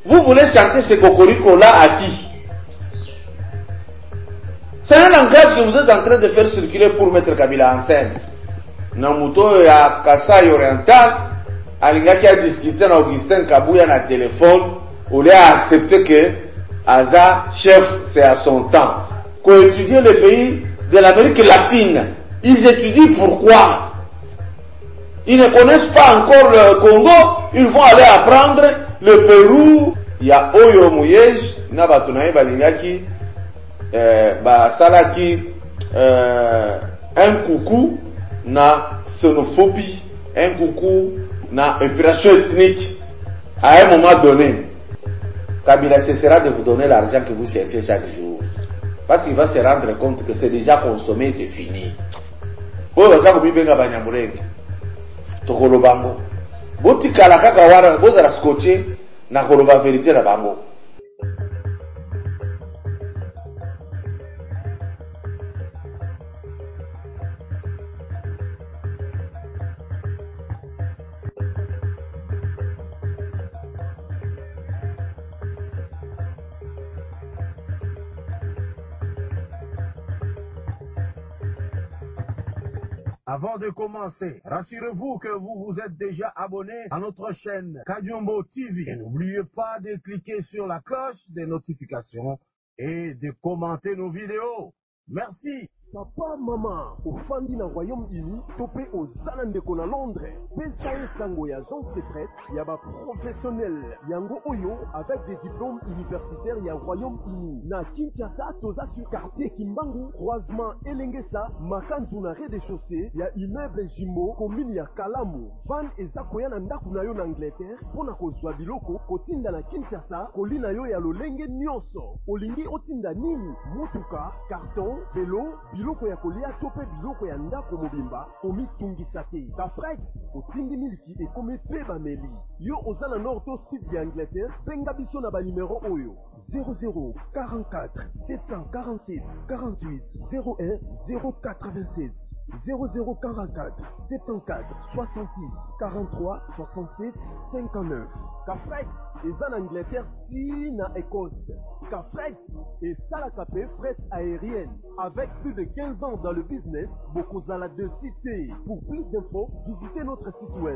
Vous voulez chanter ce cocorico-là à qui? C'est un langage que vous êtes en train de faire circuler pour mettre Kabila en scène. Namuto ya Kasai Oriental, alingaki a discuté na Augustin Kabouya na téléphone, ou lui a accepté que Aza, chef, c'est à son temps. Qu'on étudie les pays de l'Amérique latine, ils étudient pourquoi. Ils ne connaissent pas encore le Congo, ils vont aller apprendre le Pérou. Il y a Oyo Mouyej, Nabatunaï Balingaki, Salaki, un coucou na xénophobie, un coucou na opération ethnique. À un moment donné, Kabila cessera de vous donner l'argent que vous cherchez chaque jour. Parce qu'il va se rendre compte que c'est déjà consommé, c'est fini. Vous avez tokolo bango botikala kaka wana bozala scotché na koloba vérité na bango. Avant de commencer, rassurez-vous que vous vous êtes déjà abonné à notre chaîne Kadiombo TV. Et n'oubliez pas de cliquer sur la cloche des notifications et de commenter nos vidéos. Merci. Papa, maman, au fandi na Royaume-Uni, topé aux Zalandeko na Londres. Pesae sango ya agence de prête, yaba professionnel. Yango Oyo, avec des diplômes universitaires ya Royaume-Uni. Na Kinshasa, toza sur quartier Kimbangu, croisement Elengesa, makanzu na rez-de-chaussée, ya immeuble Jimbo, commune ya Kalamu. Van eza koya na ndaku na yo na Angleterre, pona kozwa biloko, kotinda na Kinshasa, kolina yo ya lolenge nyonso. Olingi otinda nini? Mutuka, carton, vélo, biloko ya kolia tope biloko ya ndako mobimba omitungisa te. Kafrex otindi miliki ekomi pe bameli. Yo oza na nord to sud ya Angleterre, benga biso na banimero oyo 0044 747 48 01 087 0044 74 66 43 67 59. Cafrex eza na Angleterre ti na Écosse. Cafrex et Salakapé fret aérienne. Avec plus de 15 ans dans le business, Bokozala de cité. Pour plus d'infos, visitez notre site web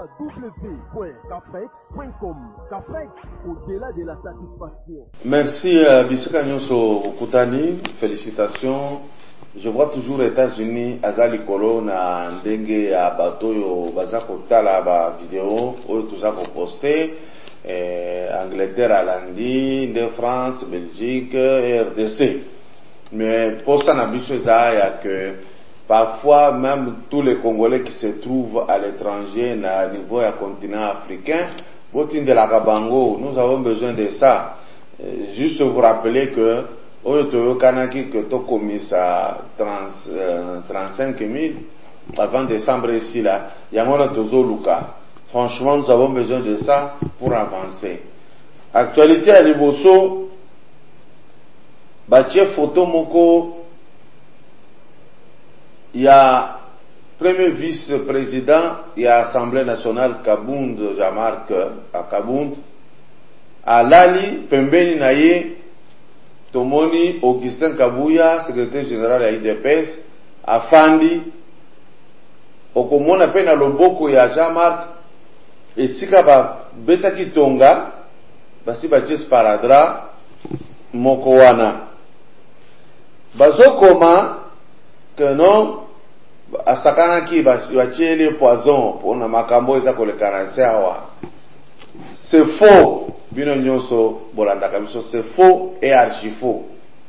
www.cafrex.com. Cafrex, au-delà de la satisfaction. Merci Bisika Nyonso Kutani, félicitations. Je vois toujours États-Unis, Azali Kolo na ndenge ya bato yo baza kotala ba vidéo oyo tuza ko poster. Angleterre, Alandi, de France, Belgique, RDC. Mais pour ça, que parfois même tous les Congolais qui se trouvent à l'étranger, à niveau du continent africain, de la Kabango, nous avons besoin de ça. Juste vous rappeler que Oyotoyo Kanaki que tu commis à 35 000 avant décembre ici là, Yamona Tozo Luka. Franchement, nous avons besoin de ça pour avancer. Actualité à Liboso, Batie photo moko, il y a premier vice-président, il y a Assemblée nationale Kabound, Jean-Marc à Kabound, à Lali, Pembeni Naye, Tomoni, Augustin Kabouya, secrétaire général à IDPS, à Fandi, Okomona Pena Loboko, il y a Jean-Marc, et sika ba beta kitonga basi ba jes paradra moko wana bazokoma que non asakana ki basi wachele poison pona makambo eza kolekana sawa. C'est faux bino nyonso bolanda kabiso, c'est faux et archi faux.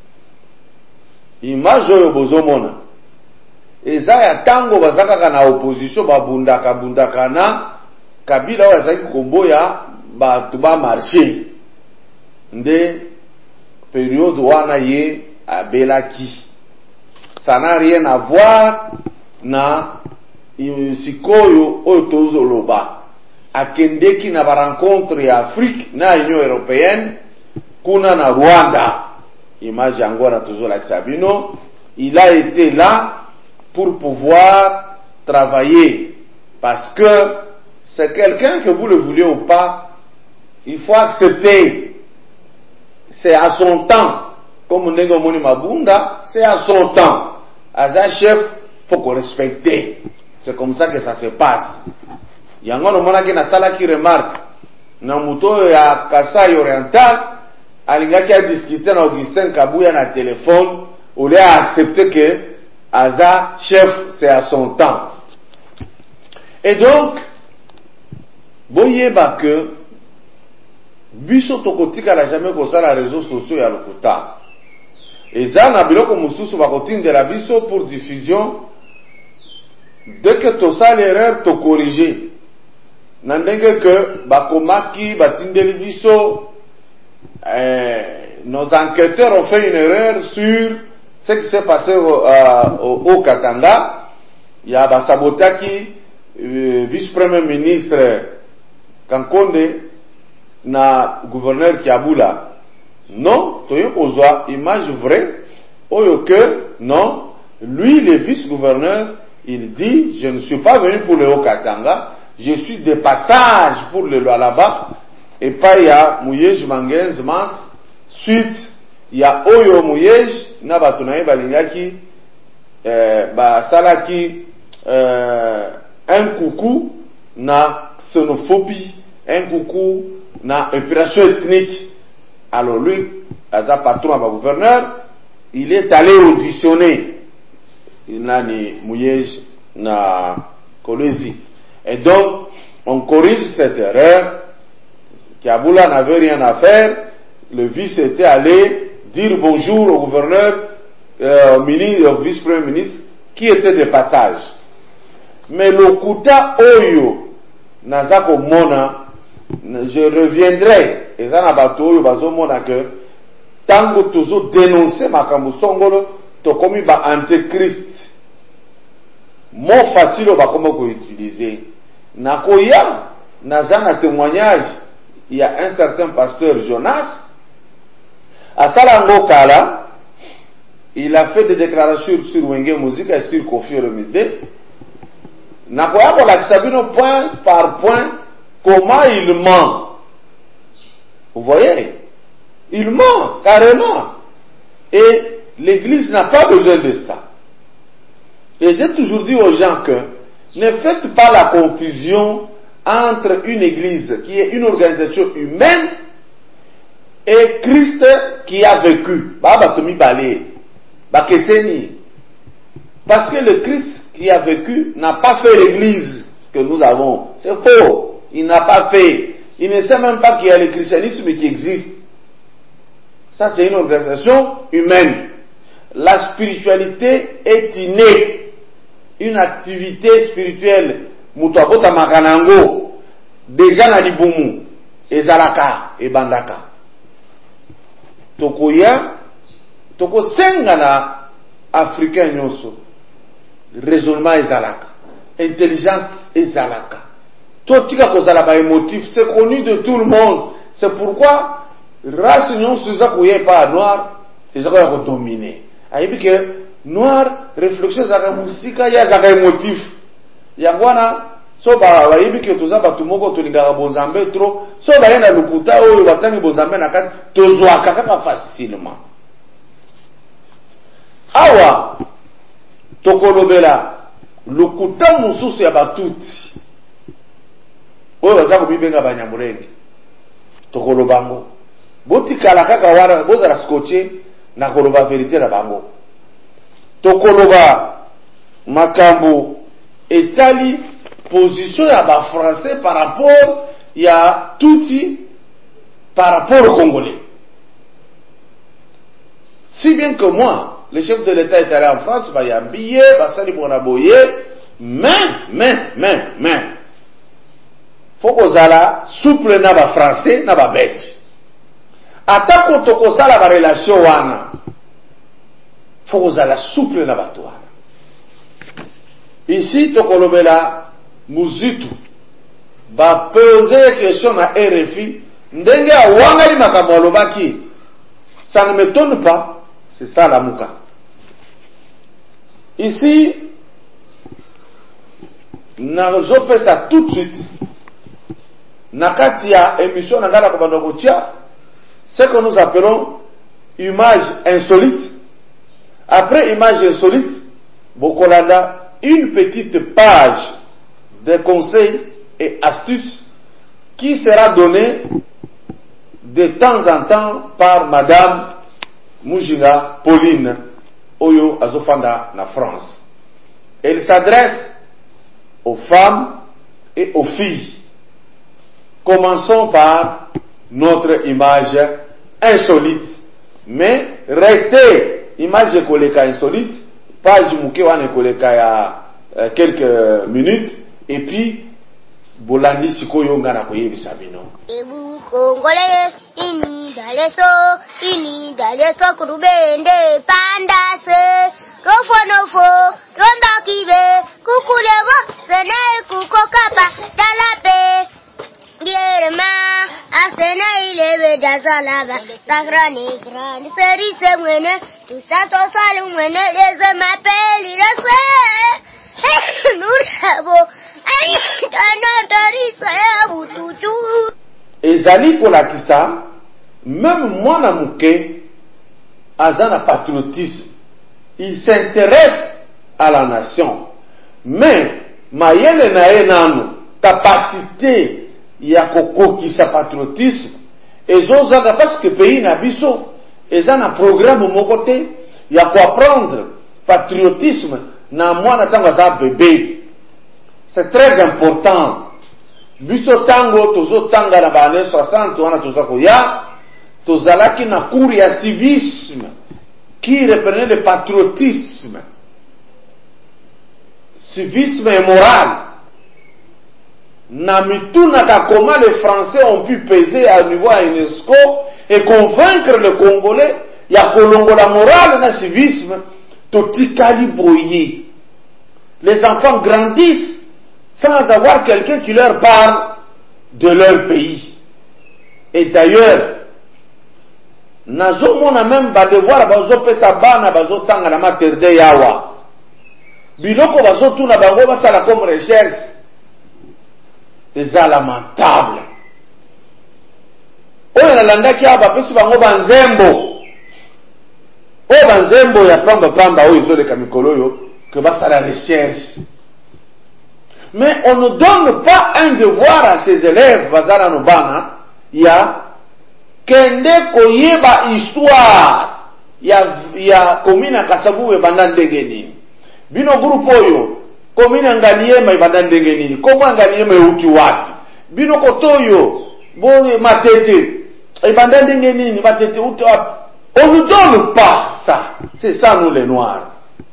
Image oyo bozomona eza ya tango bazaka na opposition babundaka na Kabila wazaki komboya batu ba marché nde période wana ye abelaki. Ça n'a rien à voir na sikoyo oyo tozoloba akendeki na ba rencontre ya Afrique na Union européenne kuna na Rwanda. Image yango na tozola Sabino, il a été là pour pouvoir travailler parce que c'est quelqu'un que vous le voulez ou pas, il faut accepter. C'est à son temps. Comme Ndenge Moni Mabunda, c'est à son temps. Aza chef, faut qu'on respecte. C'est comme ça que ça se passe. Yango no mona ki na sala qui remarque. Na muto ya Kasai Oriental, alingaki a discuter na Augustin Kabuya na téléphone, ou lui a accepté que Aza chef, c'est à son temps. Et donc, boyeba que biso tokotika la jamais kosala réseaux sociaux ya lokuta. Eza na biloko mususu bakotindela biso pour diffusion. Dès que tosala l'erreur, to corriger. Nandenge que bakomaki batindeli biso, nos enquêteurs ont fait une erreur sur ce qui s'est passé au Katanga. Il y a basabotaki vice-premier ministre Kankonde na gouverneur Kiabula. Non, toyo kozwa image vraie. Oyo que non, lui le vice-gouverneur, il dit je ne suis pas venu pour le Haut-Katanga, je suis de passage pour le Lualaba. Et pas il y a Mouyej Mangenz Mas. Suite il y a Oyo Mouyej na batunaye balingaki salaki un coucou na xénophobie, un coucou na opération ethnique. Alors lui, as un patron à gouverneur, il est allé auditionner Nani Mouyej na Kolwezi. Et donc, on corrige cette erreur. Kiabula n'avait rien à faire. Le vice était allé dire bonjour au gouverneur, au vice-premier ministre, qui était de passage. Mais le Kuta Oyo, Nazako Mona, je reviendrai. Et ça n'a pas tout, bazo mona que, tango toujours dénoncer makambo songolo, to komi ba antéchrist. Mot facile, ba comment qu'on utiliser. Nakoya, nazana témoignage, il y a un certain pasteur Jonas, à Salango Kala, il a fait des déclarations sur Wenge Musique et sur Kofi Olomide. Nakoya pour l'accabino point par point, comment il ment. Vous voyez? Il ment, carrément. Et l'église n'a pas besoin de ça. Et j'ai toujours dit aux gens que ne faites pas la confusion entre une église qui est une organisation humaine et Christ qui a vécu. Parce que le Christ qui a vécu n'a pas fait l'église que nous avons. C'est faux. Il n'a pas fait. Il ne sait même pas qu'il y a le christianisme qui existe. Ça, c'est une organisation humaine. La spiritualité est innée. Une activité spirituelle. Mutuabota makanango. Déjà na libumu. Ezalaka. Ebandaka. Tokoya. Toko sengana. Africain nyonso. Raisonnement ezalaka. Intelligence ezalaka. Totika kozalaka émotif. C'est connu de tout le monde. C'est pourquoi race nyonso ezakouye pas noir. Ezakouya redominer. Ayebi que noir réflexion ezaka musika ya ezaka émotif. Yangwana so ba bayebi que toza batu moko tolingaka bonzambe trop. So ba yena lukuta oyo batangi bonzambe na kati tozwaka kaka facilement. Awa tokolobela lukuta mususu ya batuti oyo baza kobibenga banyamurenge tokolobango botikala kaka wana bozala scotché na koloba vérité na bango tokoloba makambo etali position ya ba français par rapport ya tuti par rapport au congolais. Si bien que moi le chef de l'État est allé en France, il y a un billet, il y a un billet, mais, faut qu'on soit souple na ba français, na ba belge. Attaque qu'on soit la relation wana, faut qu'on soit souple na ba toana. Ici, tokolobela muzitu, ba poser question na RFI, ndenge a wanga li makambo alobaki, ça ne m'étonne pas. C'est ça la mouka. Ici, je fais ça tout de suite. nakati ya émission nangala kobanda kotia ce que nous appelons image insolite. Après image insolite, bokolanda une petite page de conseils et astuces qui sera donnée de temps en temps par Madame Mujinga Pauline Oyo Azofanda na France. Elle s'adresse aux femmes et aux filles. Commençons par notre image insolite. Mais restez image koleka insolite, page muke wane koleka ya quelques minutes, et puis bolandi sikoyo ngana koyebisa bino. Ebu kongole ini daleso kurubende pandase rofonofo ronda kibe kukulewo sene kukokapa dalape bierma asena ilebe jazalaba sagrani grani seri se mwene tu sato salu mwene leze mapeli rase nurabo ezali kolakisa même mwana muke azana patriotisme, il s'intéresse à la nation, mais mayele na ye nano capacité ya kokokisa patriotisme ezozanga parce que pays na biso ezana programme moko te ya koapprendre patriotisme na mwana tango aza bébé. C'est très important. Biso tango tozo tanga na bane 60 wana toza koya tozalaki na cours ya civisme qui reprenait le patriotisme. Civisme et morale. Na mituna ka comment les Français ont pu peser à niveau à UNESCO et convaincre le Congolais ya kolongola morale na civisme totikali boye. Les enfants grandissent sans avoir quelqu'un qui leur parle de leur pays. Et d'ailleurs, nazo mona même ba devoir bazo pesa bana bazo tanga na materde yawa. Biloko bazo tuna bango basala comme recherche. C'est lamentable. Oyo nalandaki aba pesi bango banzembo. O banzembo ya pamba oyo zoleka mikolo yo que basala recherche. Mais on ne donne pas un devoir à ses élèves, bazara nobana, ya kende koyeba histoire ya komina Kasavu e bandandenge nini. Bino groupe oyo komina Ngaliema e bandandenge nini. Komo Ngaliema e uti wapi. Bino kotoyo bo Matete e bandandenge nini, Matete uti wapi. On ne donne pas ça. C'est ça nous les noirs.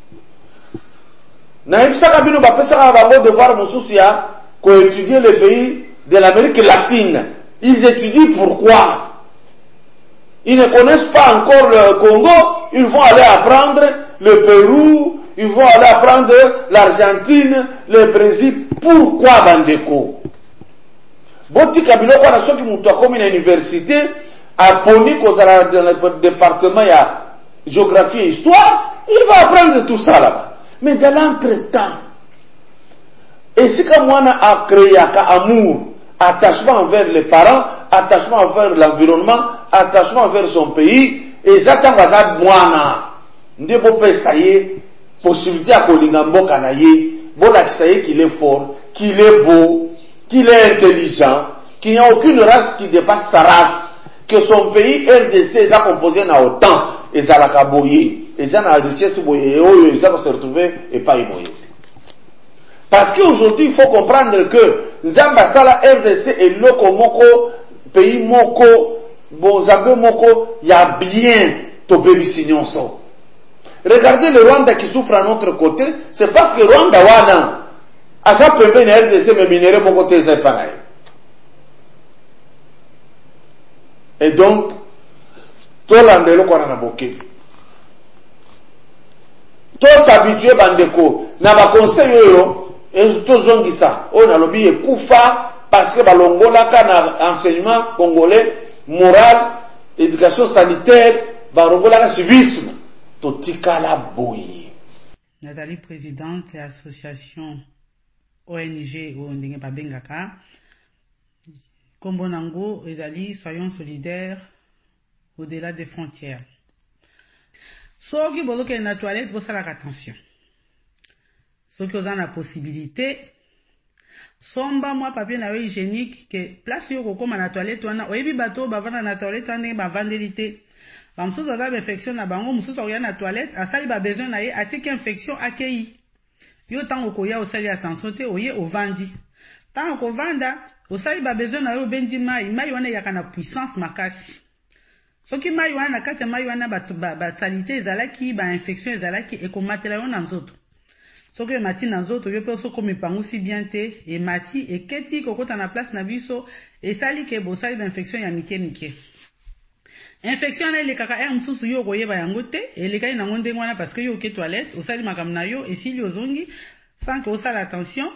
Na ebisaka bino bapesaka bango devoir mosusu ya étudier les pays de l'Amérique latine. Ils étudient pourquoi? Ils ne connaissent pas encore le Congo, ils vont aller apprendre le Pérou, ils vont aller apprendre l'Argentine, le Brésil. Pourquoi bandeko? Botika biloko na soki mutu akomi na université aponi kozala dans le département ya géographie et histoire, il va apprendre tout ça là-bas. Mais dans l'entretemps, et si comme on a créé un amour, attachement envers les parents, attachement envers l'environnement, attachement envers son pays, et j'attends que moi, ne peut pas essayer, possibilité à Kolingambo Kanaye, bon essayer qu'il est fort, qu'il est beau, qu'il est intelligent, qu'il n'y a aucune race qui dépasse sa race, que son pays RDC est composé na autant, et ça la kaboye. Et ça n'a richesse boye, et ça va se retrouver et pas y moyen. Parce qu'aujourd'hui, il faut comprendre que Nzamba Sala RDC et Loko Moko, pays Moko, bon Zambé Moko, il y a bien Tobébi Signonso. Regardez le Rwanda qui souffre à notre côté, c'est parce que Rwanda Wana, à sa peuple RDC, mais minéraux Moko Tézé pareil. Et donc, tout l'andelo qu'on a boké. Tous s'habituer bandeko na ba conseil yo to zongisa on a lobby ekufa parce que balongola na enseignement congolais moral éducation sanitaire balongola civisme to tikala boye. Nathalie présidente de l'association ONG ou ndenge babengaka Kombonango ezali soyons solidaires au-delà des frontières. Soki bozoke na toilette bosalaka attention. Soki oza na possibilité somba mwa papier na yo hygiénique ke place yo kokoma na toilette wana oyebi bato bavanda na toilette wana bavandeli te. Bamosusu aza infection na bango mosusu oya na toilette asali ba besoin na ye atiki infection akei. Yo tango koya osali attention te oye ovandi. Tango kovanda osali ba besoin na yo bendi mai wana yaka na puissance makasi. Soki mai wana na kati ya mai wana ba salite ezalaki ba infection ezalaki ekomatela yo na nzoto. Soki emati na nzoto yo pe osoko mipangusi bien te emati eketi kokota na place na biso esali ke bosali ba infection ya mike. Infection na elekaka mususu yo koyeba yango te elekai nango ndenge wana parce que yo ke toilette osali makambo na yo esili ozongi sans que osala attention.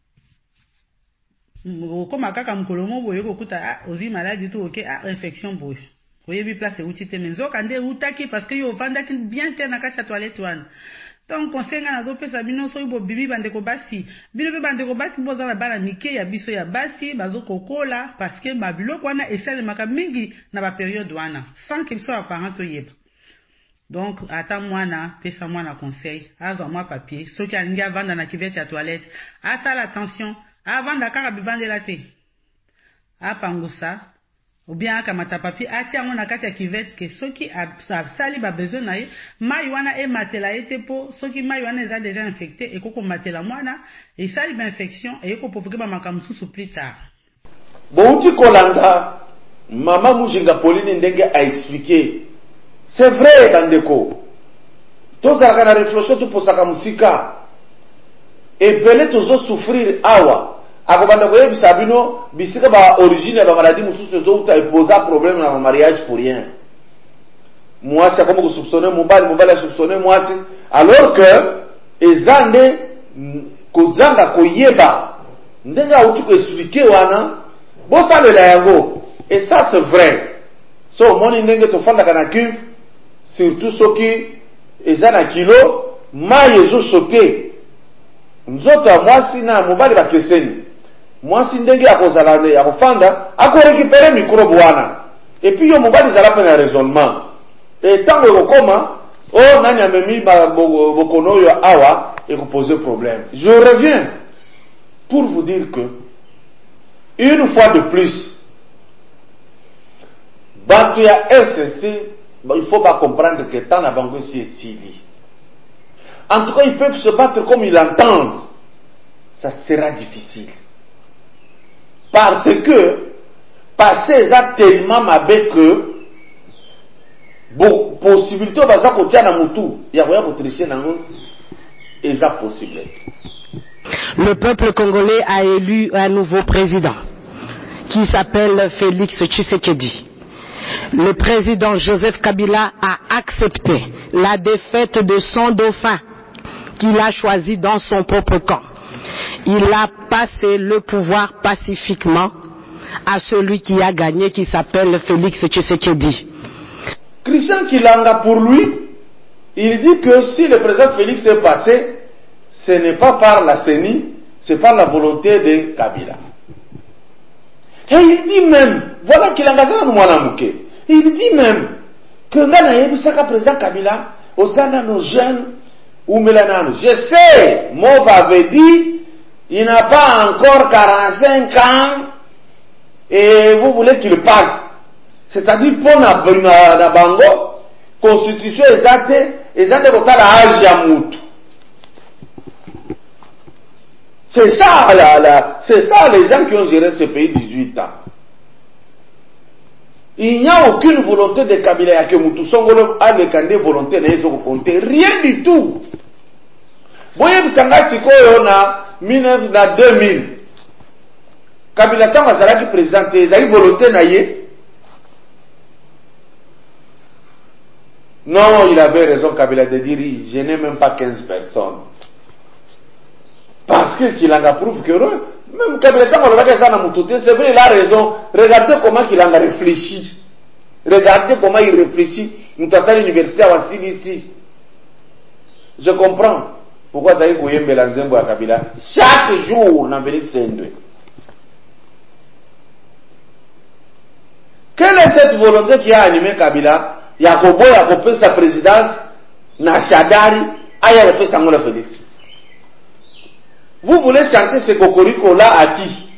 Okoma kaka mokolo mo boye kokuta ozi maladie to oke infection boye. Oyebi place euti te menzoka nde utaki parce que yo vandaki bien te na kati ya toilette wana. Donc conseil nga nazopesa bino soki bobimi bandeko basi bino pe bandeko basi bozala bana mike ya biso ya basi bazokokola parce que babiloko wana esalemaka mingi na baperiode wana sans que biso baparent toyeba. Donc ata mwana pesa mwana conseil azwa mwa papier soki alingi avanda na kivete ya toilette asala attention avanda kaka bivandela te apangusa ou bien akamata papier atia yango na kati ya kivete ke soki asali ba besoin na ye mai wana ematela ye te po soki mai wana eza déjà infecté ekoko matela mwana esali ba infection ekoprovoke ba makambo mosusu plus tard. Bouti kolanda mama Mujinga Pauline ndenge a expliqué. C'est vrai bandeko. Tozalaka na réflexion toposaka musika. Ebele tozo souffrir awa. Akobanda koyebisa bino bisika ba origine ba maladie mususu zo uta problème na mariage pour rien. Moi c'est comme soupçonner mobile a soupçonner moi c'est alors que ezande kozanga koyeba ndenga uti ko expliquer wana bosalela yango et ça c'est vrai. So moni ndenge to fanda kana cuve surtout soki ezana kilo mai ezo sauter. Nzoto mwasi na mobile ba keseni. Mwasi ndenge ya kozala ya kofanda ako récupérer microbe wana et puis yo mobali zala pe na raisonnement et tango ekokoma nani amemi bokono yo awa et ko poser problème. Je reviens pour vous dire que une fois de plus bantu ya RCC il faut pas comprendre que tant na bango si stili. En tout cas ils peuvent se battre comme ils l'entendent. Ça sera difficile. Parce que passer ça tellement mabe que bon possibilité baza kotia na mutu ya koya kotricher nango eza possible. Le peuple congolais a élu un nouveau président qui s'appelle Félix Tshisekedi. Le président Joseph Kabila a accepté la défaite de son dauphin qu'il a choisi dans son propre camp. Il a passé le pouvoir pacifiquement à celui qui a gagné, qui s'appelle Félix Tshisekedi. Christian Kilanga, pour lui, il dit que si le président Félix est passé, ce n'est pas par la CENI, c'est par la volonté de Kabila. Et il dit même, voilà Kilanga il dit même que Ngana Yebisaka président Kabila, Osana nos jeunes, ou Melanano. Je sais, Mov avait dit, il n'a pas encore 45 ans et vous voulez qu'il parte. C'est-à-dire pour na bango constitution exacte de kotala âge ya mutu. C'est ça c'est ça les gens qui ont géré ce pays 18 ans. Il n'y a aucune volonté de Kabila ya ke mutu songolo a le kande volonté na yezo compter rien du tout. Boye bisanga sikoyo na 2000 Kabila tanga zalaki présenté ezali volonté na ye. Non, il avait raison Kabila de dire je n'ai même pas 15 personnes. Parce que Kilanga prouve que même Kabila tanga lobaka sana mutote, c'est vrai il a raison. Regardez comment Kilanga réfléchit. Regardez comment il réfléchit. Mutasa l'université à Wansili ici. Je comprends pourquoi ça y est Koyembe la Nzembo à Kabila chaque jour na Beli Sendwe. Quelle est cette volonté qui a animé Kabila? Yakobo Yakopé sa présidence, Nashadari, Ayapé Sangola Félix. Vous voulez chanter ce cocorico là à qui?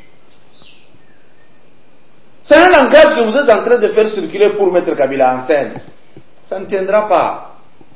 C'est un langage que vous êtes en train de faire circuler pour mettre Kabila en scène. Ça ne tiendra pas.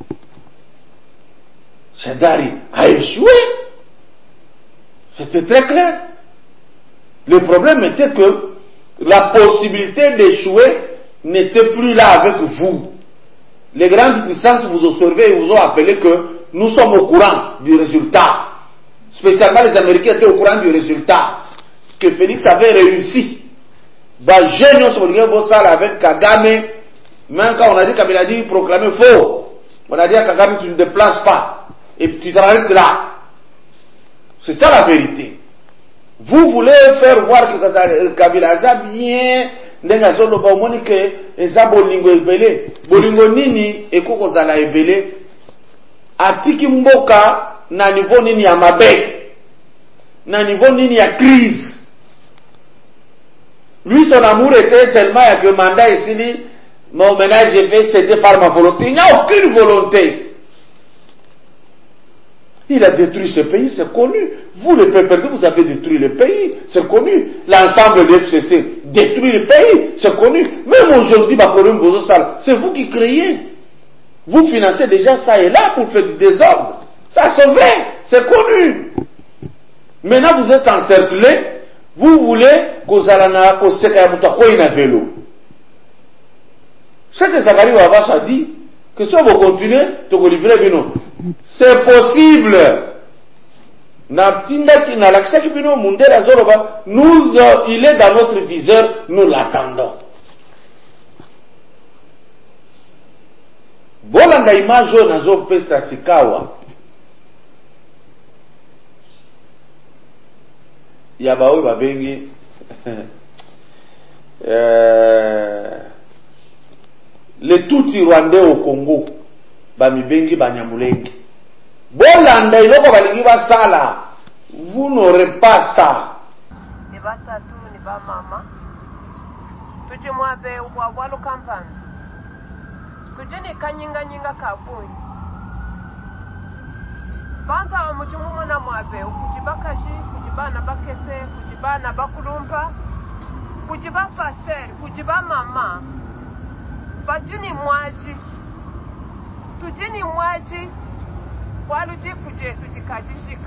Shadari a échoué. C'était très clair. Le problème était que la possibilité d'échouer n'était plus là avec vous. Les grandes puissances vous observez et vous ont appelé que nous sommes au courant du résultat. Spécialement les Américains étaient au courant du résultat. Que Félix avait réussi. Bah, génial sur le Bossal avec Kagame. Même quand on a dit Kabila a dit proclamer faux. On a dit à Kagame tu ne te déplaces pas. Et puis tu t'arrêtes là. C'est ça la vérité. Vous voulez faire voir que Kabila a bien ndengazolo ba omoni que eza bolingo ebele bolingo nini ekoko zala ebele atiki mboka na niveau nini ya mabe na niveau nini ya crise. Lui son amour était seulement à que mandat ici mon ménage est fait c'était par ma volonté. Il n'y a aucune volonté. Il a détruit ce pays, c'est connu. Vous, les peuple, vous avez détruit le pays, c'est connu. L'ensemble de FCC détruit le pays, c'est connu. Même aujourd'hui, c'est vous qui créez. Vous financez déjà ça et là pour faire du désordre. Ça c'est vrai, c'est connu. Maintenant, vous êtes encerclés, vous voulez que vélo. Ce que Zachary Wabash a dit, que si on va continuer, tu vas livrer bino. C'est possible. Il est dans notre viseur, nous l'attendons. Bolanda image nazo pesa sikawa. Yabawe babengi les Tutsi rwandais au Congo bamibengi banyamulenge. Bolanda iloko balingi basala. Vous n'aurez pas ça. Ni batatu ni ba mama. Tuje mwabe walo kampani. Tuje ni kanyinga nyinga kabuni. Banta omuchimumo na mwabe kujibakashi, kujibana bakese, kujibana bakulumpa, kujiba passer, kujiba mama. Bajini mwaji. Tujini mwaji. Waluji kuje tujikajishika.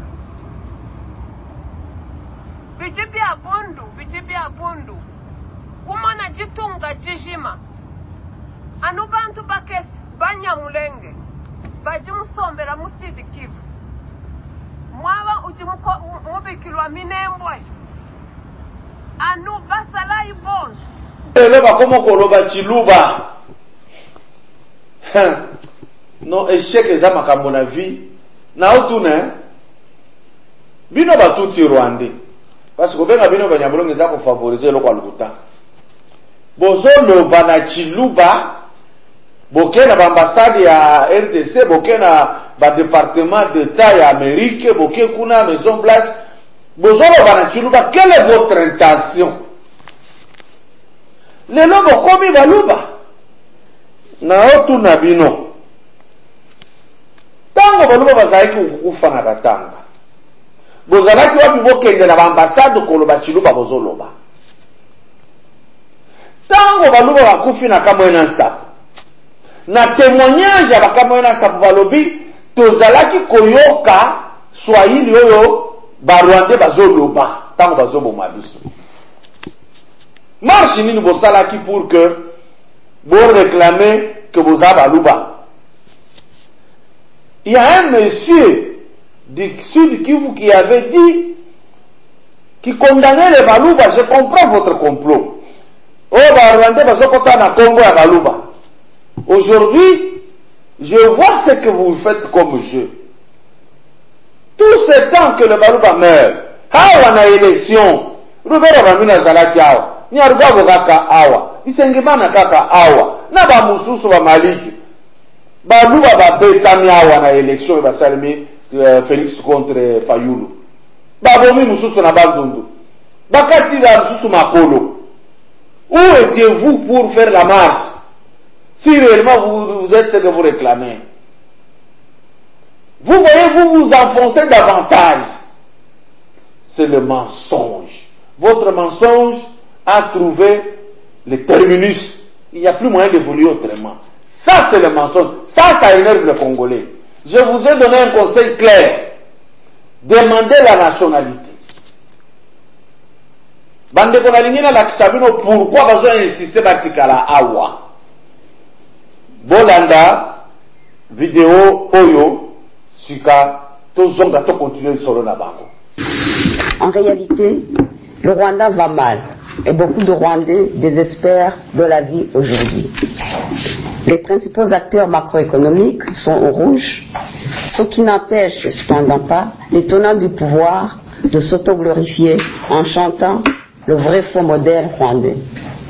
Bijibi abundu. Kumana jitunga jishima. Anu bantu bakesi banyamulenge. Bajimusombera musidi kivu. Mwaba ujimuko mubikilwa minembwe. Anu basalai bons. Eleba komo koloba chiluba. Non, échec eza makambo na vie. Na otuna bino batuti rwandais. Parce que benga bino banyamulongo eza ko favoriser loko alukuta. Bozo loba na chiluba. Bokena ba ambassade ya RDC, bokena ba département d'état ya Amérique, boke kuna Maison Blanche. Bozo loba na chiluba, quelle est votre intention? Lelo bokomi baluba. Na otuna bino. Tango baluba bazalaki ukukufa na katanga. Bozalaki wapi bokende na ambassade koloba chiluba bozoloba. Tango baluba bakufi na kamwena nsapo. Na témoignage ya bakamwena nsapo balobi tozalaki koyoka Swahili oyo ba Rwandais bazoloba tango bazoboma biso. Marche nini bosalaki pour que bo réclamer que boza baluba. Il y a un monsieur du Sud Kivu qui avait dit, qui condamnait les Balouba. Je comprends votre complot. Oh, Rwandais, bazokota na Congo ya Balouba. Aujourd'hui, je vois ce que vous faites comme jeu. Tout ce temps que le Balouba meurt, hawa na élection, Rubera Bamina Zalaki awa, Nyarugago kaka awa, Isengimana kaka awa, na ba mususu ba Maliki. Baluba babetami awa na élection basalmi Félix contre Fayulu. Babomi mususu na bandundu. Bakati la mususu makolo. Où étiez-vous pour faire la marche? Si réellement vous êtes ce que vous réclamez. Vous voyez, vous vous enfoncez davantage. C'est le mensonge. Votre mensonge a trouvé le terminus. Il n'y a plus moyen d'évoluer autrement. Ça, c'est le mensonge. Ça énerve le Congolais. Je vous ai donné un conseil clair. Demandez la nationalité. Bande konalingina la kisabino, pourquoi besoin insister batikala awa? Bolanda, vidéo, oyo, sika, to zonga to continuer sur la bango. En réalité, le Rwanda va mal et beaucoup de Rwandais désespèrent de la vie aujourd'hui. Les principaux acteurs macroéconomiques sont au rouge, ce qui n'empêche cependant pas les tenants du pouvoir de s'autoglorifier en chantant le vrai faux modèle rwandais.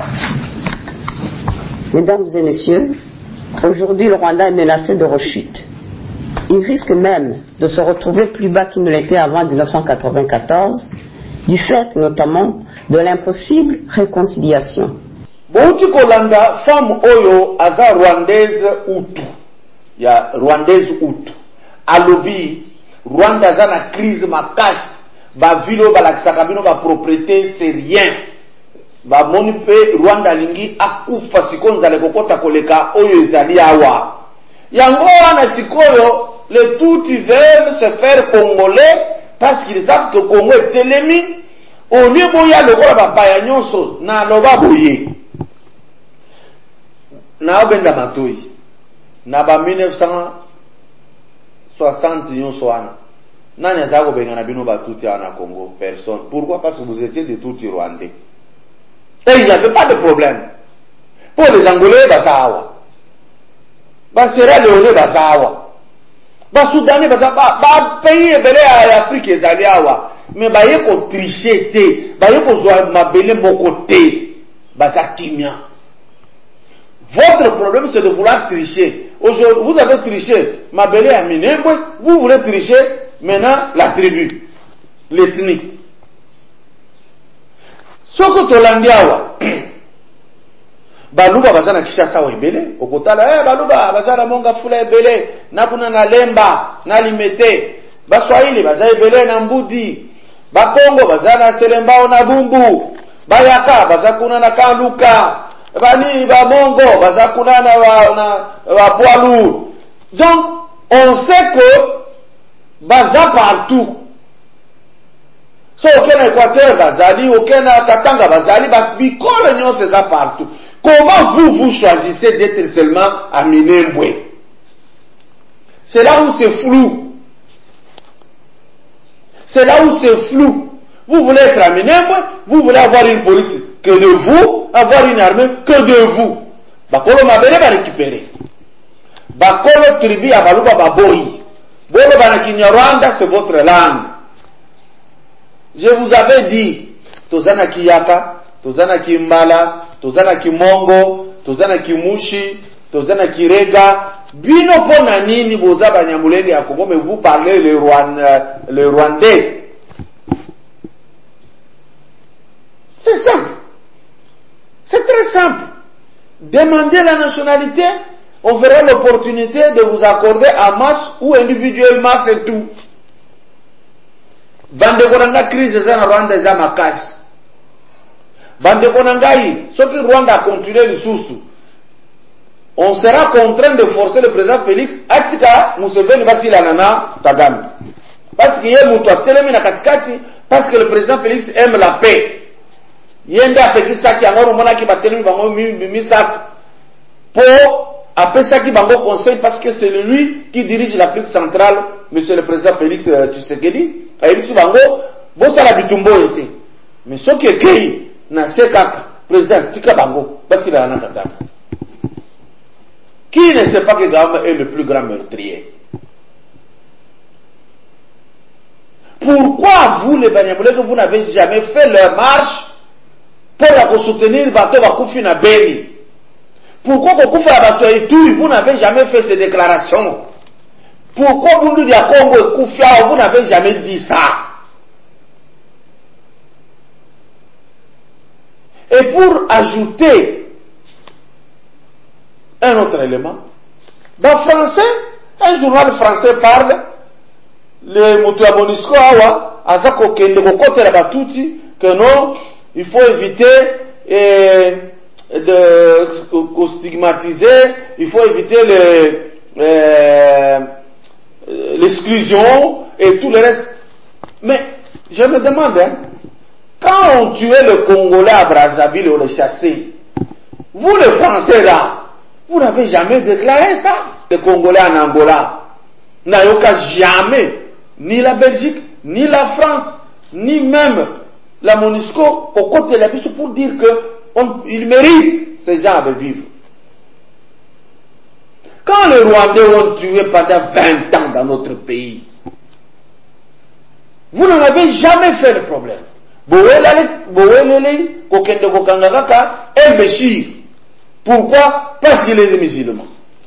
Mesdames et messieurs, aujourd'hui le Rwanda est menacé de rechute. Il risque même de se retrouver plus bas qu'il ne l'était avant 1994, du fait notamment de l'impossible réconciliation. Bouti Kolanda, femme Oyo, aza rwandaise Hutu. Il y a rwandaise Hutu. Alobi, Rwanda aza na crise makasi. Ba vilo ba lakisaka bino ba propriété c'est rien. Ba moni pe Rwanda lingi akufa sikonza le kokota koleka oyo ezali awa. Yango wana sikoyo les tout veulent se faire congolais parce qu'ils savent que Congo est telemi. Au lieu boya lokola ba paya nyonso na loba boye. Na obenda matoi. Na ba 1960 nyonso wana. Nani azako bengana bino batuti na Congo? Personne. Pourquoi? Parce que vous étiez des tout Rwandais. Et il n'y avait pas de problème. Pour les Angolais, basawa. Basera Léonais, basawa. Basoudanais, basawa. Ba pays belé à Afrique, ezali awa. Mais ba yeko tricher te. Ba yeko zoa mabele moko te. Basakimia. Votre problème, c'est de vouloir tricher. Aujourd'hui, vous avez triché mabele à Minembwe. Vous voulez tricher maintenant la tribu, l'ethnie. Soko tolandiawa baluba bazana kisha sawa ebele okotala baluba bazana monga fula ebele nakuna na lemba na limete baswahili baza ebele na mbudi bakongo bazana selembao na bumbu bayaka bazakuna na kanduka bani bamongo bazakuna na poilu. Donc on sait que baza partout. So aucun Équateur bazali, aucun Katanga bazali, bikole nyonse za partout. Comment vous choisissez d'être seulement à Minembwe? C'est là où c'est flou. C'est là où c'est flou. Vous voulez être à Minembwe, vous voulez avoir une police que de vous, avoir une armée que de vous. Bakolo mabele ba récupérer. Bakolo tribu ya baluba baboyi. Bolo banakinya Rwanda, c'est votre langue. Je vous avais dit, tozana kiyaka, tozana kimbala, tozana kimongo, tozana kimushi, tozana kirega. Bino pona nini boza banyamulenge ya Congo, mais vous parlez le rwandais. C'est simple. C'est très simple. Demandez la nationalité. On verra l'opportunité de vous accorder en masse ou individuellement, c'est tout. Bande konanga crise za na Rwanda za makasi. Bande konanga yi, sauf que Rwanda a continué le sous. On sera contraint de forcer le président Félix atika Museveni basila nana Kagame. Parce que yé mutu atelemi na katikati, parce que le président Félix aime la paix. Yende apeki saki angoro mona ki batelemi bango misak pour après ça qui bango conseil parce que c'est lui qui dirige l'Afrique centrale, monsieur le président Félix Tshisekedi. Aïbisi bango bo sala bitumbo ete. Mais ce qui est créé na sekaka président tika bango basila na Kagame. Qui ne sait pas que Kagame est le plus grand meurtrier? Pourquoi vous les Banyamulenge que vous n'avez jamais fait leur marche pour soutenir bateau bakufi na Beni? Pourquoi vous n'avez jamais fait ces déclarations? Pourquoi vous n'avez jamais dit ça? Et pour pour ajouter un autre élément, dans le français, un journal français parle, le Moutoua Monisco Awa, Azako Kende Kokote la Batuti, que non, il faut éviter de stigmatiser, il faut éviter l'exclusion et tout le reste. Mais je me demande, quand on tuait le Congolais à Brazzaville, on le chassait, vous les Français là, vous n'avez jamais déclaré ça. Les Congolais en Angola n'ont jamais, ni la Belgique, ni la France, ni même la MONUSCO, au côté de la piste pour dire qu'ils méritent ces gens de vivre. Quand les Rwandais ont tué pendant 20 ans dans notre pays, vous n'en avez jamais fait le problème. Pourquoi? Parce qu'il est des musulmans.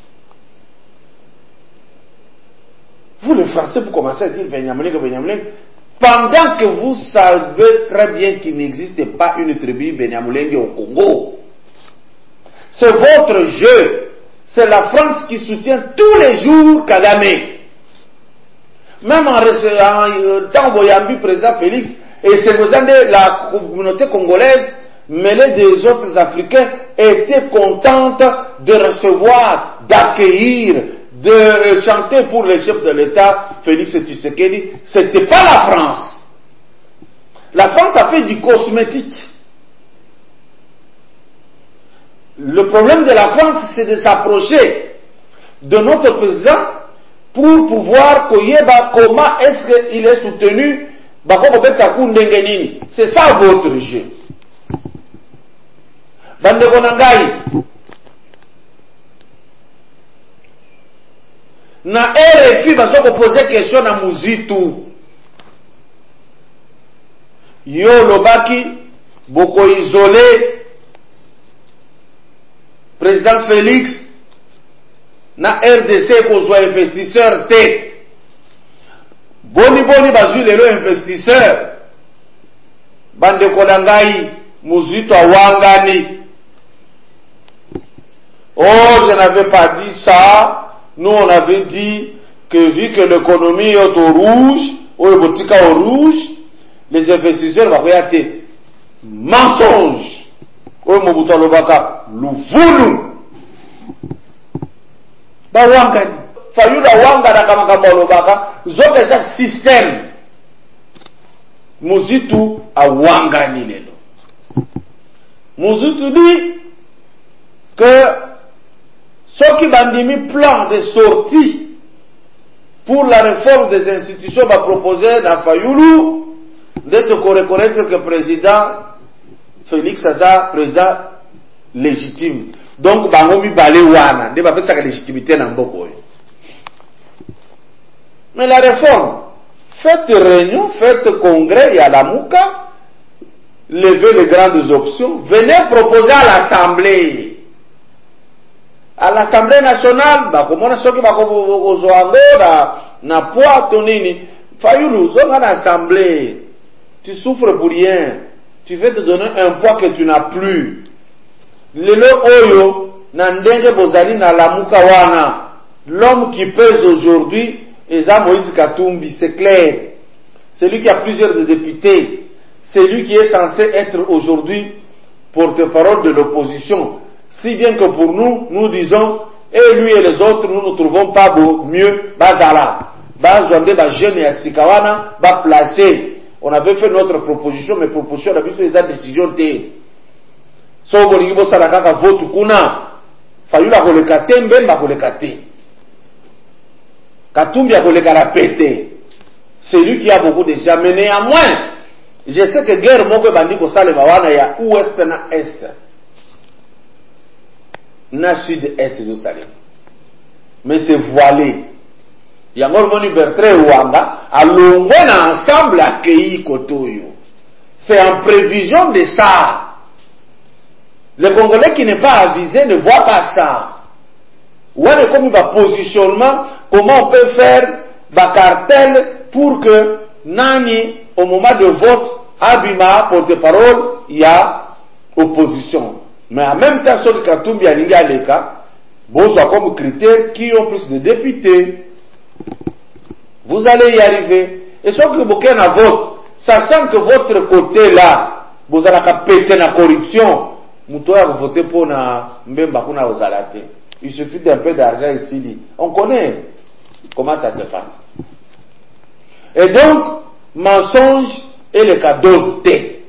Vous les Français, vous commencez à dire Benyamuleng, pendant que vous savez très bien qu'il n'existe pas une tribu Benyamuleng au Congo. C'est votre jeu. C'est la France qui soutient tous les jours Kagame. Même en temps Boyambi, président Félix, et c'est la communauté congolaise, mêlée des autres Africains, était contente de recevoir, d'accueillir, de chanter pour le chef de l'État, Félix Tshisekedi. C'était pas la France. La France a fait du cosmétique. Le problème de la France, c'est de s'approcher de notre président pour pouvoir koyeba comment est-ce qu'il est soutenu. C'est ça votre jeu. Bandeko Nangai. Na RFI bazoko poser question na Muzitu. Yo lobaki boko isolé président Félix na RDC kozwa investisseur te. Boni bazui lelo investisseur. Bandeko Nangai Muzitu awangani. Oh, je n'avais pas dit ça. Nous, on avait dit que vu que l'économie est au rouge, ou le boutique au rouge, les investisseurs vont regarder. Mensonge. Ou le Mobutu Lobaka, l'ouvulu. Ba wangani. Fayu la wangana kama kama Lobaka, zote za système. Muzitu a wangani lelo. Muzitu dit que ceux qui bandimi plan de sortie pour la réforme des institutions va proposer dans Fayoulou d'être reconnaître que le président Félix Aza, président légitime. Donc, bangomi balewana, ne va pas sa légitimité dans Mboko. Mais la réforme, faites réunion, faites congrès, il y a la Mouka, levez les grandes options, venez proposer à l'Assemblée. À l'Assemblée nationale, bakomona soki bakozoango na poids tonini. Fayoulou, zonga l'Assemblée, tu souffres pour rien. Tu veux te donner un poids que tu n'as plus. Lelo oyo, na ndenge bozali na lamuka wana. L'homme qui pèse aujourd'hui, Eza Moïse Katumbi, c'est clair. C'est lui qui a plusieurs députés. C'est lui qui est censé être aujourd'hui porte-parole de l'opposition. Si bien que pour nous, nous disons, et lui et les autres, nous ne trouvons pas mieux, Bazala. Bazwande, Bajeune et Asikawana, placé. On avait fait notre proposition, mais proposition, on a vu sur les décisions T. So, Boligibo Salakaka, vote kuna. Fayula Kolekate, Mbemba Kolekate. Katumbi a Kolekala pété. C'est lui qui a beaucoup déjà mené à moins. Je sais que guerre, Moko Bandiko Salevawana, il y a ouest na est. Na sud-est de Salem. Mais c'est voilé. Il y a encore mon Bertrand Rwanda, à l'ongwen ensemble accueilli Kotoyo. C'est en prévision de ça. Le Congolais qui n'est pas avisé ne voit pas ça. Ou est comme un positionnement, comment on peut faire un cartel pour que Nani, au moment de vote, Abima, porte-parole, il y a opposition. Mais en même temps, ceux qui Katumbi a Linga Leka, bon, soit comme critères qui ont plus de députés. Vous allez y arriver. Et ceux qui bouquin à vote, sachant que votre côté là, vous allez péter la corruption, vous voter pour Mbemba Kuna Ozalate. Il suffit d'un peu d'argent ici. On connaît comment ça se passe. Et donc, mensonge et le cas d'osité.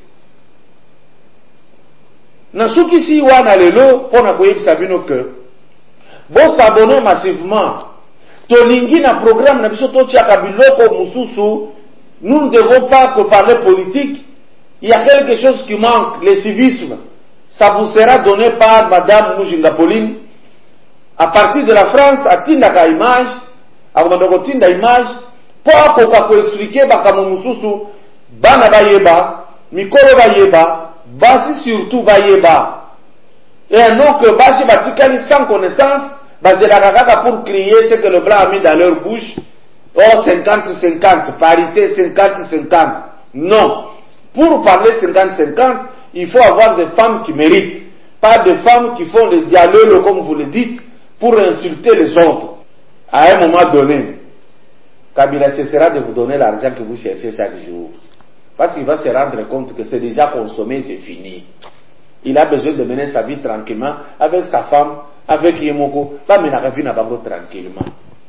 Nasuki si wana lelo, pour na koyebi sabino que, bon s'abonner massivement, tolingi na programme na biso totiaka biloko mususu, nous ne devons pas que parler politique. Il y a quelque chose qui manque, le civisme. Ça vous sera donné par Madame Mujinga Pauline. À partir de la France, à Tindaka image, à Romandoko Tinda image, pour expliquer bakamu mususu, bana bayeba, mikolo bayeba, basi surtout bayeba. Et un nom que basi batikali sans connaissance, bazelakaka pour crier ce que le blanc a mis dans leur bouche. Oh, 50-50, parité 50-50. Non. Pour parler 50-50, il faut avoir des femmes qui méritent. Pas des femmes qui font le dialogue, comme vous le dites, pour insulter les autres. À un moment donné, Kabila cessera de vous donner l'argent que vous cherchez chaque jour. Parce qu'il va se rendre compte que c'est déjà consommé, c'est fini. Il a besoin de mener sa vie tranquillement avec sa femme, avec Yemoko. Pas mener la vie tranquillement.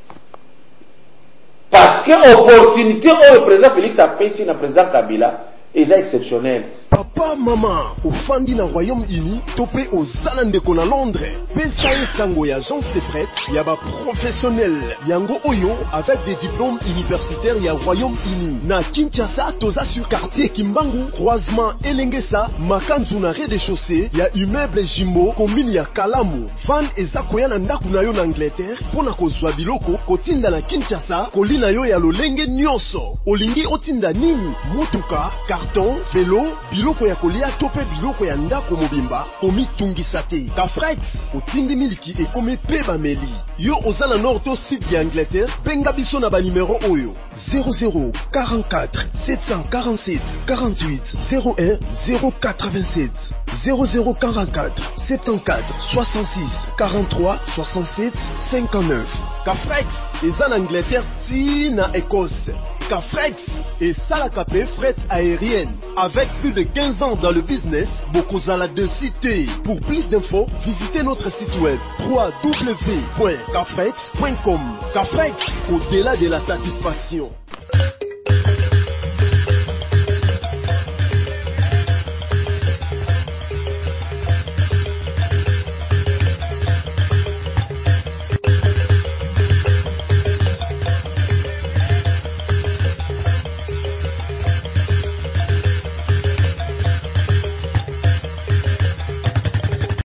Parce que l'opportunité où le président Félix a fait ici, le président Kabila, est exceptionnelle. Papa, maman, au Fandi na Royaume-Uni, topé aux Zalandeko na Londres. PSAE Sango ya agence de prêt, yaba professionnel. Yango Oyo, avec des diplômes universitaires ya Royaume-Uni. Na Kinshasa, toza sur quartier Kimbangu, croisement Elengesa, Makanzu na rez-de-chaussée, ya immeuble Jimbo, commune ya Kalamu. Van eza koya na ndaku na yo na Angleterre, pona kozwa biloko, kotinda na Kinshasa, kolina yo ya lolenge nyonso. Olingi otinda nini? Mutuka, carton, vélo, biloko ya kolia tope biloko ya ndako mobimba komi tungisa te. Kafrex otindi miliki ekome pe bameli. Yo ozala nord to sud ya Angleterre, benga biso na ba numéro oyo 0044 747 48 01 087 0044 74 66 43 67 59. Kafrex eza na Angleterre ti na Écosse. Kafrex et Salakapé fret aérienne. Avec plus de 15 ans dans le business, Bokozala de cité. Pour plus d'infos, visitez notre site web www.kafrex.com. Kafrex, au-delà de la satisfaction.